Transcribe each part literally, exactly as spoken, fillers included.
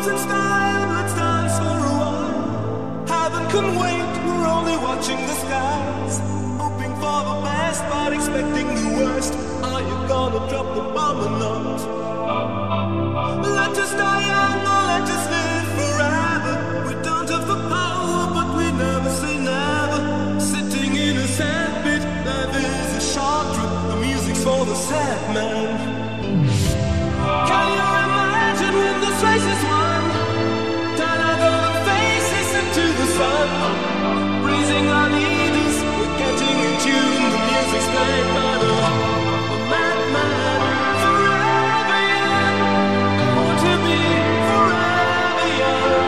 Dance in style, let's dance for a while. Heaven can wait, we're only watching the skies. Hoping for the best, but expecting the worst. Are you gonna drop the bomb or not? Let us die young or let us live forever. We don't have the power, but we never say never. Sitting in a sandpit, life is a short trip. The music's for the sad man. Can you imagine when this race is won? Turn our golden faces into the sun. Raising our leaders, we're getting in tune. The music's played by the, the madman. Forever young, I want to be forever young.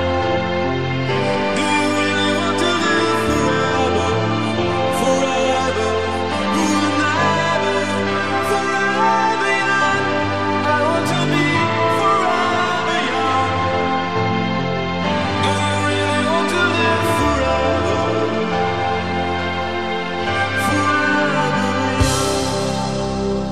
Do you really want to live forever? Forever, ooh, never. Forever young, I want to be forever young. Do you really want to live forever? Forever young.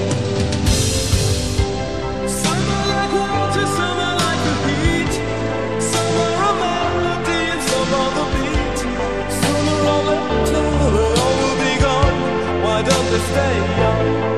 Some are like water, some are like the heat. Some are a melody and some are the beat. Sooner or later they all will be gone. Why don't they stay young?